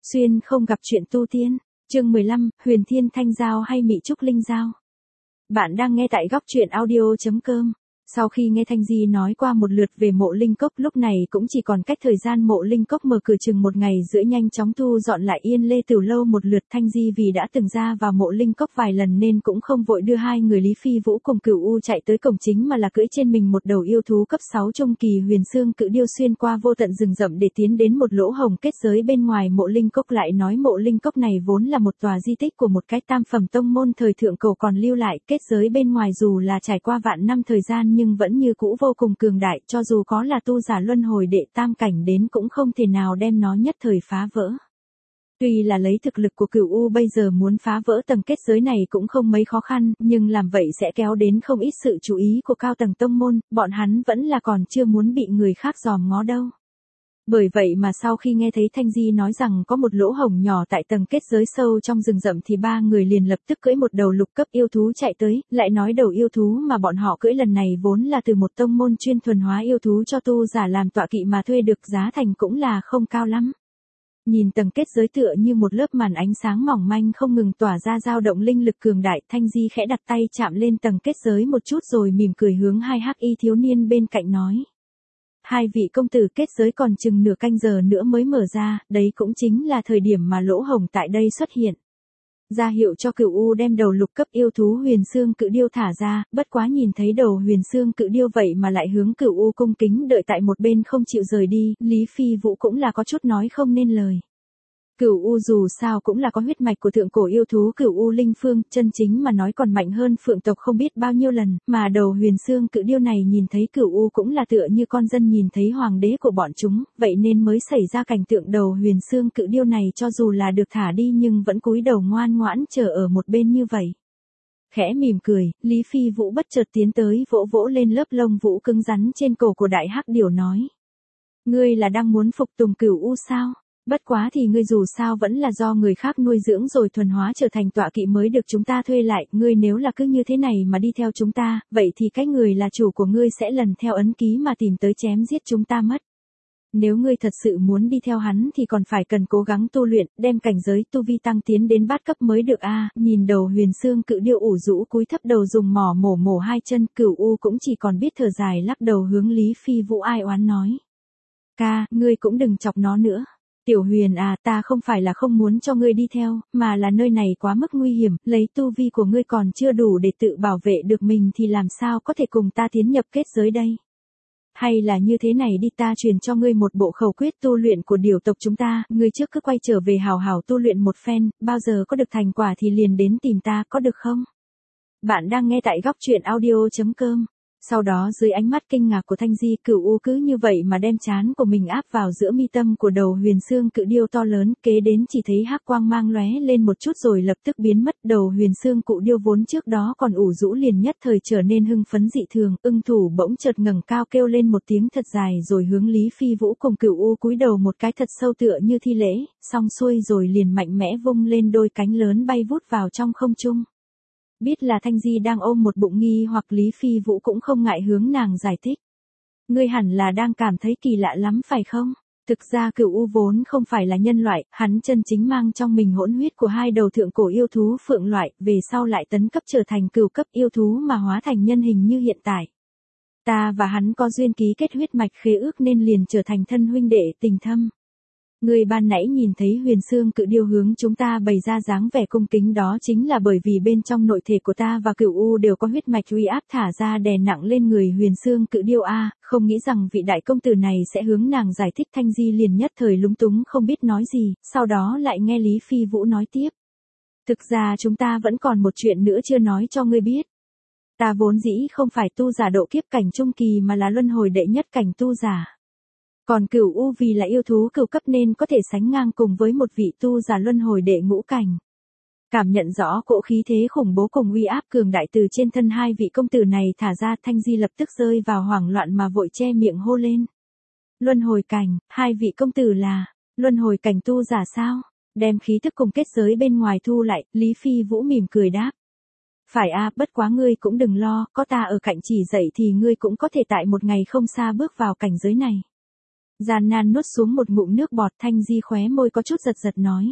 Xuyên không gặp chuyện tu tiên. Chương 15, Huyền Thiên Thanh Giao hay Mị Trúc Linh Giao. Bạn đang nghe tại góc truyện audio.com. Sau khi nghe Thanh Di nói qua một lượt về mộ linh cốc, lúc này cũng chỉ còn cách thời gian mộ linh cốc mở cửa chừng một ngày rưỡi, nhanh chóng thu dọn lại Yên Lê Tiểu Lâu một lượt. Thanh Di vì đã từng ra vào mộ linh cốc vài lần nên cũng không vội đưa hai người Lý Phi Vũ cùng Cửu U chạy tới cổng chính, mà là cưỡi trên mình một đầu yêu thú cấp 6 trung kỳ huyền xương cự điêu xuyên qua vô tận rừng rậm để tiến đến một lỗ hồng kết giới bên ngoài mộ linh cốc. Lại nói mộ linh cốc này vốn là một tòa di tích của một cái tam phẩm tông môn thời thượng cổ còn lưu lại. Kết giới bên ngoài dù là trải qua vạn năm thời gian nhưng vẫn như cũ vô cùng cường đại, cho dù có là tu giả luân hồi đệ tam cảnh đến cũng không thể nào đem nó nhất thời phá vỡ. Tuy là lấy thực lực của Cửu U bây giờ muốn phá vỡ tầng kết giới này cũng không mấy khó khăn, nhưng làm vậy sẽ kéo đến không ít sự chú ý của cao tầng tông môn, bọn hắn vẫn là còn chưa muốn bị người khác dòm ngó đâu. Bởi vậy mà sau khi nghe thấy Thanh Di nói rằng có một lỗ hổng nhỏ tại tầng kết giới sâu trong rừng rậm thì ba người liền lập tức cưỡi một đầu lục cấp yêu thú chạy tới. Lại nói đầu yêu thú mà bọn họ cưỡi lần này vốn là từ một tông môn chuyên thuần hóa yêu thú cho tu giả làm tọa kỵ mà thuê được, giá thành cũng là không cao lắm. Nhìn tầng kết giới tựa như một lớp màn ánh sáng mỏng manh không ngừng tỏa ra dao động linh lực cường đại, Thanh Di khẽ đặt tay chạm lên tầng kết giới một chút rồi mỉm cười hướng hai hắc y thiếu niên bên cạnh nói: hai vị công tử, kết giới còn chừng nửa canh giờ nữa mới mở ra, đấy cũng chính là thời điểm mà lỗ hổng tại đây xuất hiện. Ra hiệu cho Cửu U đem đầu lục cấp yêu thú huyền xương cự điêu thả ra, bất quá nhìn thấy đầu huyền xương cự điêu vậy mà lại hướng Cửu U cung kính đợi tại một bên không chịu rời đi, Lý Phi Vũ cũng là có chút nói không nên lời. Cửu U dù sao cũng là có huyết mạch của thượng cổ yêu thú Cửu U Linh Phương, chân chính mà nói còn mạnh hơn phượng tộc không biết bao nhiêu lần, mà đầu huyền xương cự điêu này nhìn thấy Cửu U cũng là tựa như con dân nhìn thấy hoàng đế của bọn chúng, vậy nên mới xảy ra cảnh tượng đầu huyền xương cự điêu này cho dù là được thả đi nhưng vẫn cúi đầu ngoan ngoãn chờ ở một bên như vậy. Khẽ mỉm cười, Lý Phi Vũ bất chợt tiến tới vỗ vỗ lên lớp lông vũ cứng rắn trên cổ của đại hắc điểu nói: ngươi là đang muốn phục tùng Cửu U sao? Bất quá thì ngươi dù sao vẫn là do người khác nuôi dưỡng rồi thuần hóa trở thành tọa kỵ mới được chúng ta thuê lại, ngươi nếu là cứ như thế này mà đi theo chúng ta, vậy thì cái người là chủ của ngươi sẽ lần theo ấn ký mà tìm tới chém giết chúng ta mất. Nếu ngươi thật sự muốn đi theo hắn thì còn phải cần cố gắng tu luyện, đem cảnh giới tu vi tăng tiến đến bát cấp mới được a. Nhìn đầu huyền xương cự điêu ủ rũ cúi thấp đầu dùng mỏ mổ hai chân, Cửu U cũng chỉ còn biết thở dài lắc đầu hướng Lý Phi Vũ ai oán nói: ca, ngươi cũng đừng chọc nó nữa. Tiểu Huyền à, ta không phải là không muốn cho ngươi đi theo, mà là nơi này quá mức nguy hiểm, lấy tu vi của ngươi còn chưa đủ để tự bảo vệ được mình thì làm sao có thể cùng ta tiến nhập kết giới đây. Hay là như thế này đi, ta truyền cho ngươi một bộ khẩu quyết tu luyện của điểu tộc chúng ta, ngươi trước cứ quay trở về hào hào tu luyện một phen, bao giờ có được thành quả thì liền đến tìm ta, có được không? Bạn đang nghe tại góc truyện audio.com. Sau đó dưới ánh mắt kinh ngạc của Thanh Di, Cửu U cứ như vậy mà đem trán của mình áp vào giữa mi tâm của đầu huyền xương cự điêu to lớn, kế đến chỉ thấy hắc quang mang lóe lên một chút rồi lập tức biến mất. Đầu huyền xương cự điêu vốn trước đó còn ủ rũ liền nhất thời trở nên hưng phấn dị thường, ưng thủ bỗng chợt ngẩng cao kêu lên một tiếng thật dài rồi hướng Lý Phi Vũ cùng Cửu U cúi đầu một cái thật sâu tựa như thi lễ, xong xuôi rồi liền mạnh mẽ vung lên đôi cánh lớn bay vút vào trong không trung. Biết là Thanh Di đang ôm một bụng nghi hoặc, Lý Phi Vũ cũng không ngại hướng nàng giải thích: ngươi hẳn là đang cảm thấy kỳ lạ lắm phải không? Thực ra Cửu U vốn không phải là nhân loại, hắn chân chính mang trong mình hỗn huyết của hai đầu thượng cổ yêu thú phượng loại, về sau lại tấn cấp trở thành cửu cấp yêu thú mà hóa thành nhân hình như hiện tại. Ta và hắn có duyên ký kết huyết mạch khế ước nên liền trở thành thân huynh đệ tình thâm. Ngươi ban nãy nhìn thấy huyền xương cự điêu hướng chúng ta bày ra dáng vẻ cung kính đó chính là bởi vì bên trong nội thể của ta và Cửu U đều có huyết mạch uy áp thả ra đè nặng lên người huyền xương cự điêu a. Không nghĩ rằng vị đại công tử này sẽ hướng nàng giải thích. Thanh Di liền nhất thời lúng túng không biết nói gì, sau đó lại nghe Lý Phi Vũ nói tiếp: thực ra chúng ta vẫn còn một chuyện nữa chưa nói cho ngươi biết. Ta vốn dĩ không phải tu giả độ kiếp cảnh trung kỳ mà là luân hồi đệ nhất cảnh tu giả. Còn Cửu U vì là yêu thú cửu cấp nên có thể sánh ngang cùng với một vị tu giả luân hồi đệ ngũ cảnh. Cảm nhận rõ cỗ khí thế khủng bố cùng uy áp cường đại từ trên thân hai vị công tử này thả ra, Thanh Di lập tức rơi vào hoảng loạn mà vội che miệng hô lên: luân hồi cảnh, hai vị công tử là luân hồi cảnh tu giả sao? Đem khí thức cùng kết giới bên ngoài thu lại, Lý Phi Vũ mỉm cười đáp: phải a, bất quá ngươi cũng đừng lo, có ta ở cạnh chỉ dạy thì ngươi cũng có thể tại một ngày không xa bước vào cảnh giới này. Gian nan nuốt xuống một ngụm nước bọt, Thanh Di khóe môi có chút giật giật nói.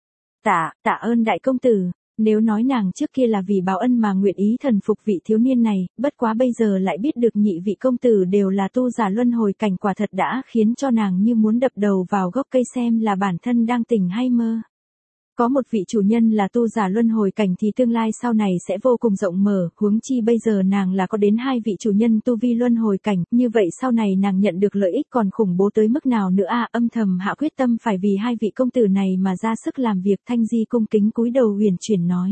Tạ ơn đại công tử, nếu nói nàng trước kia là vì báo ân mà nguyện ý thần phục vị thiếu niên này, bất quá bây giờ lại biết được nhị vị công tử đều là tu giả luân hồi cảnh, quả thật đã khiến cho nàng như muốn đập đầu vào gốc cây xem là bản thân đang tỉnh hay mơ. Có một vị chủ nhân là tu giả luân hồi cảnh thì tương lai sau này sẽ vô cùng rộng mở, huống chi bây giờ nàng là có đến 2 vị chủ nhân tu vi luân hồi cảnh, như vậy sau này nàng nhận được lợi ích còn khủng bố tới mức nào nữa à, âm thầm hạ quyết tâm phải vì 2 vị công tử này mà ra sức làm việc. Thanh Di cung kính cúi đầu huyền chuyển nói.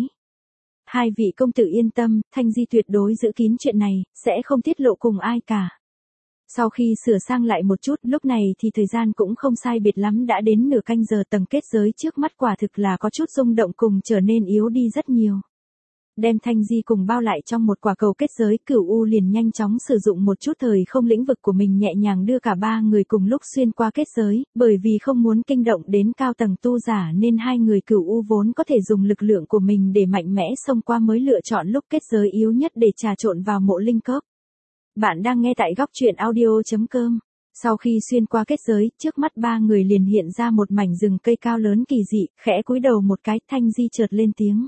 2 vị công tử yên tâm, Thanh Di tuyệt đối giữ kín chuyện này, sẽ không tiết lộ cùng ai cả. Sau khi sửa sang lại một chút, lúc này thì thời gian cũng không sai biệt lắm, đã đến nửa canh giờ, tầng kết giới trước mắt quả thực là có chút rung động cùng trở nên yếu đi rất nhiều. Đem Thanh Di cùng bao lại trong một quả cầu kết giới, Cửu U liền nhanh chóng sử dụng một chút thời không lĩnh vực của mình nhẹ nhàng đưa cả 3 người cùng lúc xuyên qua kết giới, bởi vì không muốn kinh động đến cao tầng tu giả nên 2 người Cửu U vốn có thể dùng lực lượng của mình để mạnh mẽ xông qua mới lựa chọn lúc kết giới yếu nhất để trà trộn vào mộ linh cốc. Bạn đang nghe tại góc truyện audio.com. Sau khi xuyên qua kết giới, trước mắt 3 người liền hiện ra một mảnh rừng cây cao lớn kỳ dị, khẽ cúi đầu một cái, Thanh Di chợt lên tiếng.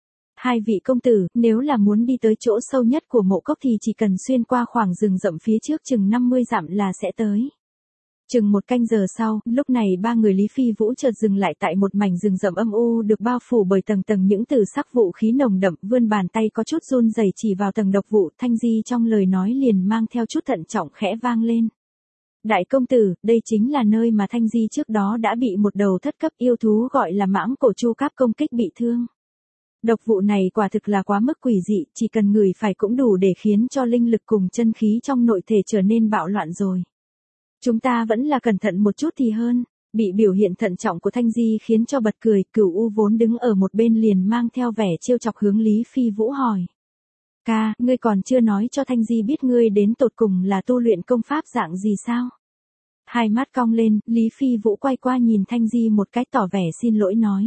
2 vị công tử, nếu là muốn đi tới chỗ sâu nhất của mộ cốc thì chỉ cần xuyên qua khoảng rừng rậm phía trước chừng 50 dặm là sẽ tới. Chừng một canh giờ sau, lúc này 3 người Lý Phi Vũ chợt dừng lại tại một mảnh rừng rậm âm u được bao phủ bởi tầng tầng những tử sắc vũ khí nồng đậm, vươn bàn tay có chút run rẩy chỉ vào tầng độc vụ. Thanh Di trong lời nói liền mang theo chút thận trọng khẽ vang lên. Đại công tử, đây chính là nơi mà Thanh Di trước đó đã bị một đầu thất cấp yêu thú gọi là mãng cổ chu cáp công kích bị thương. Độc vụ này quả thực là quá mức quỷ dị, chỉ cần ngửi phải cũng đủ để khiến cho linh lực cùng chân khí trong nội thể trở nên bạo loạn rồi. Chúng ta vẫn là cẩn thận một chút thì hơn. Bị biểu hiện thận trọng của Thanh Di khiến cho bật cười, Cửu U vốn đứng ở một bên liền mang theo vẻ trêu chọc hướng Lý Phi Vũ hỏi. Ca, ngươi còn chưa nói cho Thanh Di biết ngươi đến tột cùng là tu luyện công pháp dạng gì sao? Hai mắt cong lên, Lý Phi Vũ quay qua nhìn Thanh Di một cái tỏ vẻ xin lỗi nói.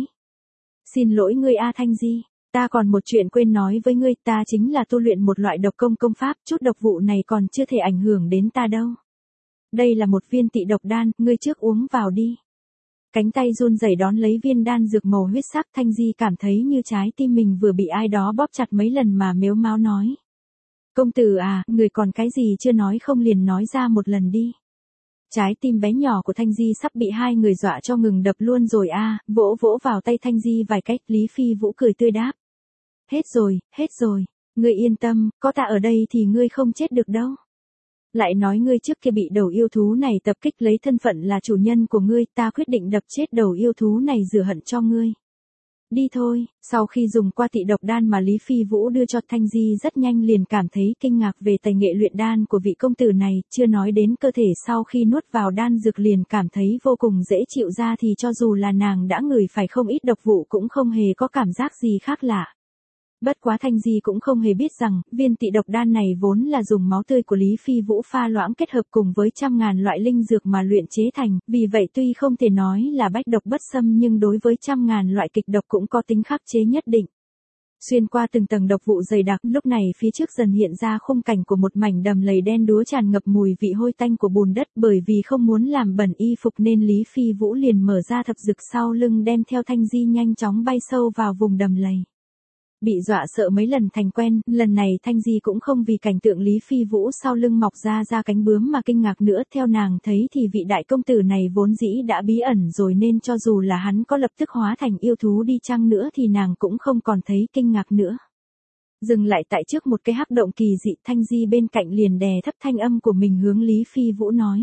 Xin lỗi ngươi a Thanh Di, ta còn một chuyện quên nói với ngươi, ta chính là tu luyện một loại độc công pháp, chút độc vụ này còn chưa thể ảnh hưởng đến ta đâu. Đây là một viên tị độc đan, ngươi trước uống vào đi. Cánh tay run rẩy đón lấy viên đan dược màu huyết sắc, Thanh Di cảm thấy như trái tim mình vừa bị ai đó bóp chặt mấy lần mà mếu máo nói. Công tử à, người còn cái gì chưa nói không liền nói ra một lần đi. Trái tim bé nhỏ của Thanh Di sắp bị 2 người dọa cho ngừng đập luôn rồi a. Vỗ vỗ vào tay Thanh Di vài cách, Lý Phi Vũ cười tươi đáp. Hết rồi, ngươi yên tâm, có ta ở đây thì ngươi không chết được đâu. Lại nói ngươi trước kia bị đầu yêu thú này tập kích, lấy thân phận là chủ nhân của ngươi, ta quyết định đập chết đầu yêu thú này rửa hận cho ngươi. Đi thôi. Sau khi dùng qua tị độc đan mà Lý Phi Vũ đưa cho Thanh Di rất nhanh liền cảm thấy kinh ngạc về tài nghệ luyện đan của vị công tử này, chưa nói đến cơ thể sau khi nuốt vào đan dược liền cảm thấy vô cùng dễ chịu ra thì cho dù là nàng đã ngửi phải không ít độc vụ cũng không hề có cảm giác gì khác lạ. Bất quá Thanh Di cũng không hề biết rằng, viên tị độc đan này vốn là dùng máu tươi của Lý Phi Vũ pha loãng kết hợp cùng với trăm ngàn loại linh dược mà luyện chế thành, vì vậy tuy không thể nói là bách độc bất xâm nhưng đối với trăm ngàn loại kịch độc cũng có tính khắc chế nhất định. Xuyên qua từng tầng độc vụ dày đặc, lúc này phía trước dần hiện ra khung cảnh của một mảnh đầm lầy đen đúa tràn ngập mùi vị hôi tanh của bùn đất, bởi vì không muốn làm bẩn y phục nên Lý Phi Vũ liền mở ra thập dực sau lưng đem theo Thanh Di nhanh chóng bay sâu vào vùng đầm lầy. Bị dọa sợ mấy lần thành quen, lần này Thanh Di cũng không vì cảnh tượng Lý Phi Vũ sau lưng mọc ra cánh bướm mà kinh ngạc nữa, theo nàng thấy thì vị đại công tử này vốn dĩ đã bí ẩn rồi nên cho dù là hắn có lập tức hóa thành yêu thú đi chăng nữa thì nàng cũng không còn thấy kinh ngạc nữa. Dừng lại tại trước một cái hắc động kỳ dị, Thanh Di bên cạnh liền đè thấp thanh âm của mình hướng Lý Phi Vũ nói.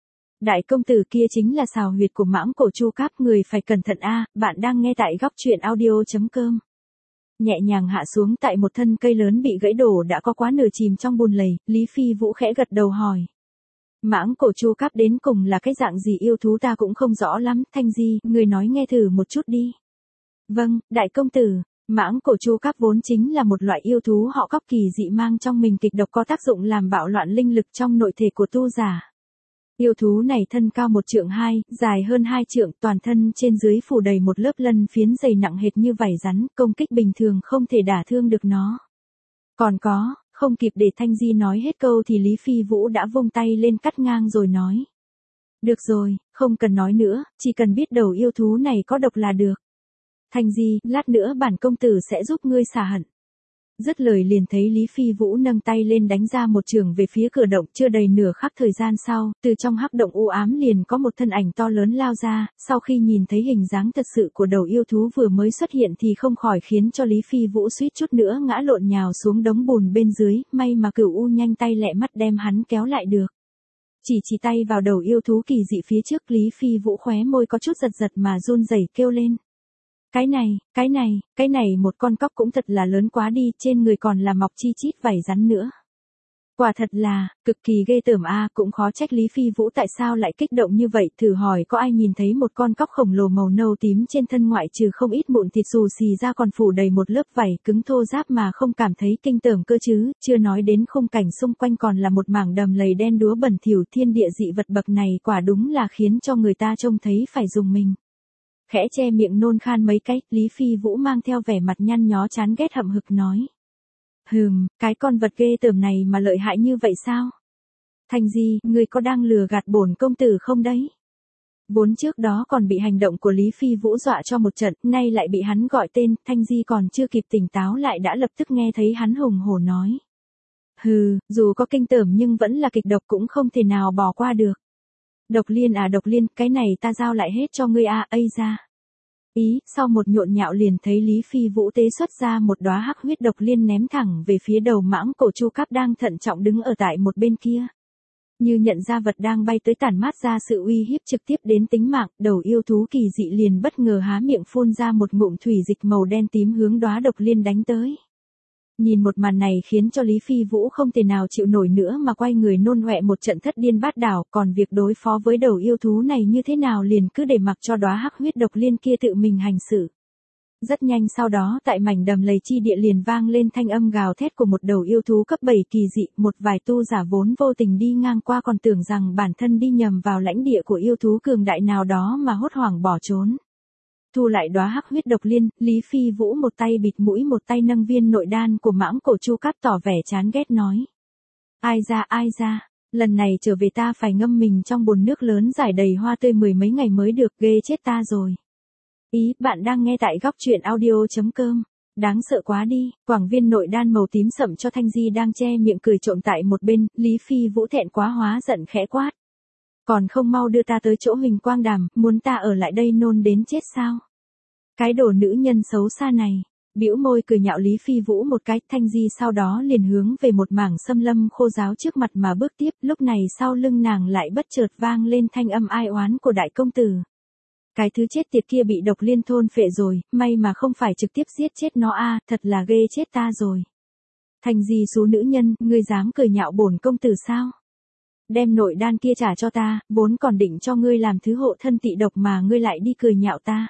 Đại công tử kia chính là sào huyệt của mãng cổ chu cáp, người phải cẩn thận a. Bạn đang nghe tại góc truyện audio.com. Nhẹ nhàng hạ xuống tại một thân cây lớn bị gãy đổ đã có quá nửa chìm trong bùn lầy, Lý Phi Vũ khẽ gật đầu hỏi. Mãng cổ chu cáp đến cùng là cái dạng gì yêu thú ta cũng không rõ lắm, Thanh Di, người nói nghe thử một chút đi. Vâng, đại công tử, mãng cổ chu cáp vốn chính là một loại yêu thú họ cóc kỳ dị mang trong mình kịch độc có tác dụng làm bạo loạn linh lực trong nội thể của tu giả. Yêu thú này thân cao 1 trượng 2, dài hơn 2 trượng, toàn thân trên dưới phủ đầy một lớp lân phiến dày nặng hệt như vảy rắn, công kích bình thường không thể đả thương được nó. Còn có, không kịp để Thanh Di nói hết câu thì Lý Phi Vũ đã vung tay lên cắt ngang rồi nói. Được rồi, không cần nói nữa, chỉ cần biết đầu yêu thú này có độc là được. Thanh Di, lát nữa bản công tử sẽ giúp ngươi xả hận. Dứt lời liền thấy Lý Phi Vũ nâng tay lên đánh ra một trường về phía cửa động. Chưa đầy nửa khắc thời gian sau, từ trong hắc động u ám liền có một thân ảnh to lớn lao ra. Sau khi nhìn thấy hình dáng thật sự của đầu yêu thú vừa mới xuất hiện thì không khỏi khiến cho Lý Phi Vũ suýt chút nữa ngã lộn nhào xuống đống bùn bên dưới. May mà Cửu U nhanh tay lẹ mắt đem hắn kéo lại được. Chỉ tay vào đầu yêu thú kỳ dị phía trước, Lý Phi Vũ khóe môi có chút giật giật mà run rẩy kêu lên. Cái này một con cóc cũng thật là lớn quá đi, trên người còn là mọc chi chít vảy rắn nữa. Quả thật là, cực kỳ ghê tởm a, cũng khó trách Lý Phi Vũ tại sao lại kích động như vậy, thử hỏi có ai nhìn thấy một con cóc khổng lồ màu nâu tím trên thân ngoại trừ không ít mụn thịt xù xì ra còn phủ đầy một lớp vảy cứng thô ráp mà không cảm thấy kinh tởm cơ chứ, chưa nói đến khung cảnh xung quanh còn là một mảng đầm lầy đen đúa bẩn thỉu, thiên địa dị vật bậc này quả đúng là khiến cho người ta trông thấy phải rùng mình. Khẽ che miệng nôn khan mấy cái, Lý Phi Vũ mang theo vẻ mặt nhăn nhó chán ghét hậm hực nói. Cái con vật ghê tởm này mà lợi hại như vậy sao? Thanh Di, ngươi có đang lừa gạt bổn công tử không đấy? Vốn trước đó còn bị hành động của Lý Phi Vũ dọa cho một trận, nay lại bị hắn gọi tên, Thanh Di còn chưa kịp tỉnh táo lại đã lập tức nghe thấy hắn hùng hổ nói. Dù có kinh tởm nhưng vẫn là kịch độc cũng không thể nào bỏ qua được. Độc liên, cái này ta giao lại hết cho ngươi ây ra. Sau một nhộn nhạo liền thấy Lý Phi Vũ tế xuất ra một đóa hắc huyết độc liên ném thẳng về phía đầu mãng cổ Chu Cáp đang thận trọng đứng ở tại một bên kia. Như nhận ra vật đang bay tới tản mát ra sự uy hiếp trực tiếp đến tính mạng, đầu yêu thú kỳ dị liền bất ngờ há miệng phun ra một ngụm thủy dịch màu đen tím hướng đóa độc liên đánh tới. Nhìn một màn này khiến cho Lý Phi Vũ không thể nào chịu nổi nữa mà quay người nôn ọe một trận thất điên bát đảo, còn việc đối phó với đầu yêu thú này như thế nào liền cứ để mặc cho đóa hắc huyết độc liên kia tự mình hành xử. Rất nhanh sau đó tại mảnh đầm lầy chi địa liền vang lên thanh âm gào thét của một đầu yêu thú cấp 7 kỳ dị, một vài tu giả vốn vô tình đi ngang qua còn tưởng rằng bản thân đi nhầm vào lãnh địa của yêu thú cường đại nào đó mà hốt hoảng bỏ trốn. Thu lại đóa hắc huyết độc liên, Lý Phi Vũ một tay bịt mũi một tay nâng viên nội đan của mãng cổ Chu Cáp tỏ vẻ chán ghét nói. Ai ra, lần này trở về ta phải ngâm mình trong bồn nước lớn rải đầy hoa tươi 10 mấy ngày mới được, ghê chết ta rồi. Bạn đang nghe tại góc truyện audio.com. Đáng sợ quá đi, quảng viên nội đan màu tím sậm cho Thanh Di đang che miệng cười trộm tại một bên, Lý Phi Vũ thẹn quá hóa giận khẽ quát. Còn không mau đưa ta tới chỗ Huỳnh Quang Đàm, muốn ta ở lại đây nôn đến chết sao? Cái đồ nữ nhân xấu xa này, bĩu môi cười nhạo Lý Phi Vũ một cái, Thanh Di sau đó liền hướng về một mảng xâm lâm khô ráo trước mặt mà bước tiếp, lúc này sau lưng nàng lại bất chợt vang lên thanh âm ai oán của đại công tử. Cái thứ chết tiệt kia bị độc liên thôn phệ rồi, may mà không phải trực tiếp giết chết nó thật là ghê chết ta rồi. Thanh Di xú nữ nhân, ngươi dám cười nhạo bổn công tử sao? Đem nội đan kia trả cho ta, vốn còn định cho ngươi làm thứ hộ thân tị độc mà ngươi lại đi cười nhạo ta.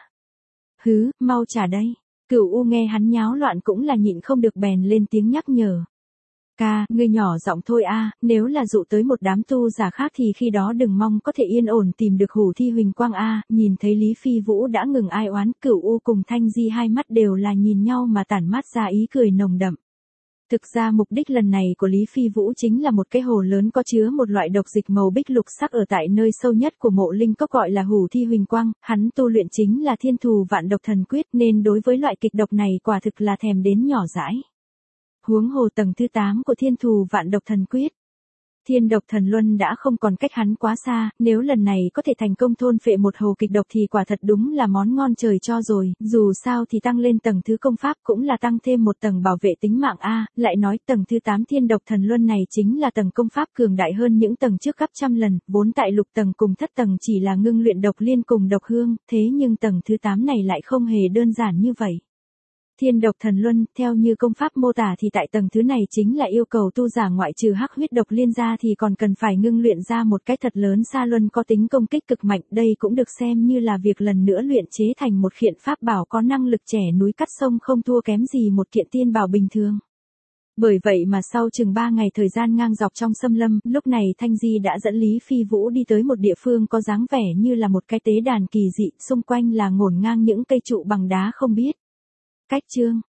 Mau trả đây. Cửu U nghe hắn nháo loạn cũng là nhịn không được bèn lên tiếng nhắc nhở. Ca, ngươi nhỏ giọng thôi nếu là dụ tới một đám tu giả khác thì khi đó đừng mong có thể yên ổn tìm được Hủ Thi Huỳnh Quang nhìn thấy Lý Phi Vũ đã ngừng ai oán, Cửu U cùng Thanh Di hai mắt đều là nhìn nhau mà tản mát ra ý cười nồng đậm. Thực ra mục đích lần này của Lý Phi Vũ chính là một cái hồ lớn có chứa một loại độc dịch màu bích lục sắc ở tại nơi sâu nhất của mộ linh cốc gọi là Hủ Thi Huỳnh Quang, hắn tu luyện chính là Thiên Thù Vạn Độc Thần Quyết nên đối với loại kịch độc này quả thực là thèm đến nhỏ dãi. Huống hồ tầng thứ 8 của Thiên Thù Vạn Độc Thần Quyết. Thiên độc thần luân đã không còn cách hắn quá xa, nếu lần này có thể thành công thôn phệ một hồ kịch độc thì quả thật đúng là món ngon trời cho rồi, dù sao thì tăng lên tầng thứ công pháp cũng là tăng thêm một tầng bảo vệ tính mạng lại nói tầng thứ 8 thiên độc thần luân này chính là tầng công pháp cường đại hơn những tầng trước gấp trăm lần, vốn tại lục tầng cùng thất tầng chỉ là ngưng luyện độc liên cùng độc hương, thế nhưng tầng thứ 8 này lại không hề đơn giản như vậy. Thiên độc thần luân, theo như công pháp mô tả thì tại tầng thứ này chính là yêu cầu tu giả ngoại trừ hắc huyết độc liên ra thì còn cần phải ngưng luyện ra một cái thật lớn sa luân có tính công kích cực mạnh, đây cũng được xem như là việc lần nữa luyện chế thành một kiện pháp bảo có năng lực chẻ núi cắt sông không thua kém gì một kiện tiên bảo bình thường. Bởi vậy mà sau chừng 3 ngày thời gian ngang dọc trong xâm lâm, lúc này Thanh Di đã dẫn Lý Phi Vũ đi tới một địa phương có dáng vẻ như là một cái tế đàn kỳ dị, xung quanh là ngổn ngang những cây trụ bằng đá không biết. Cách chương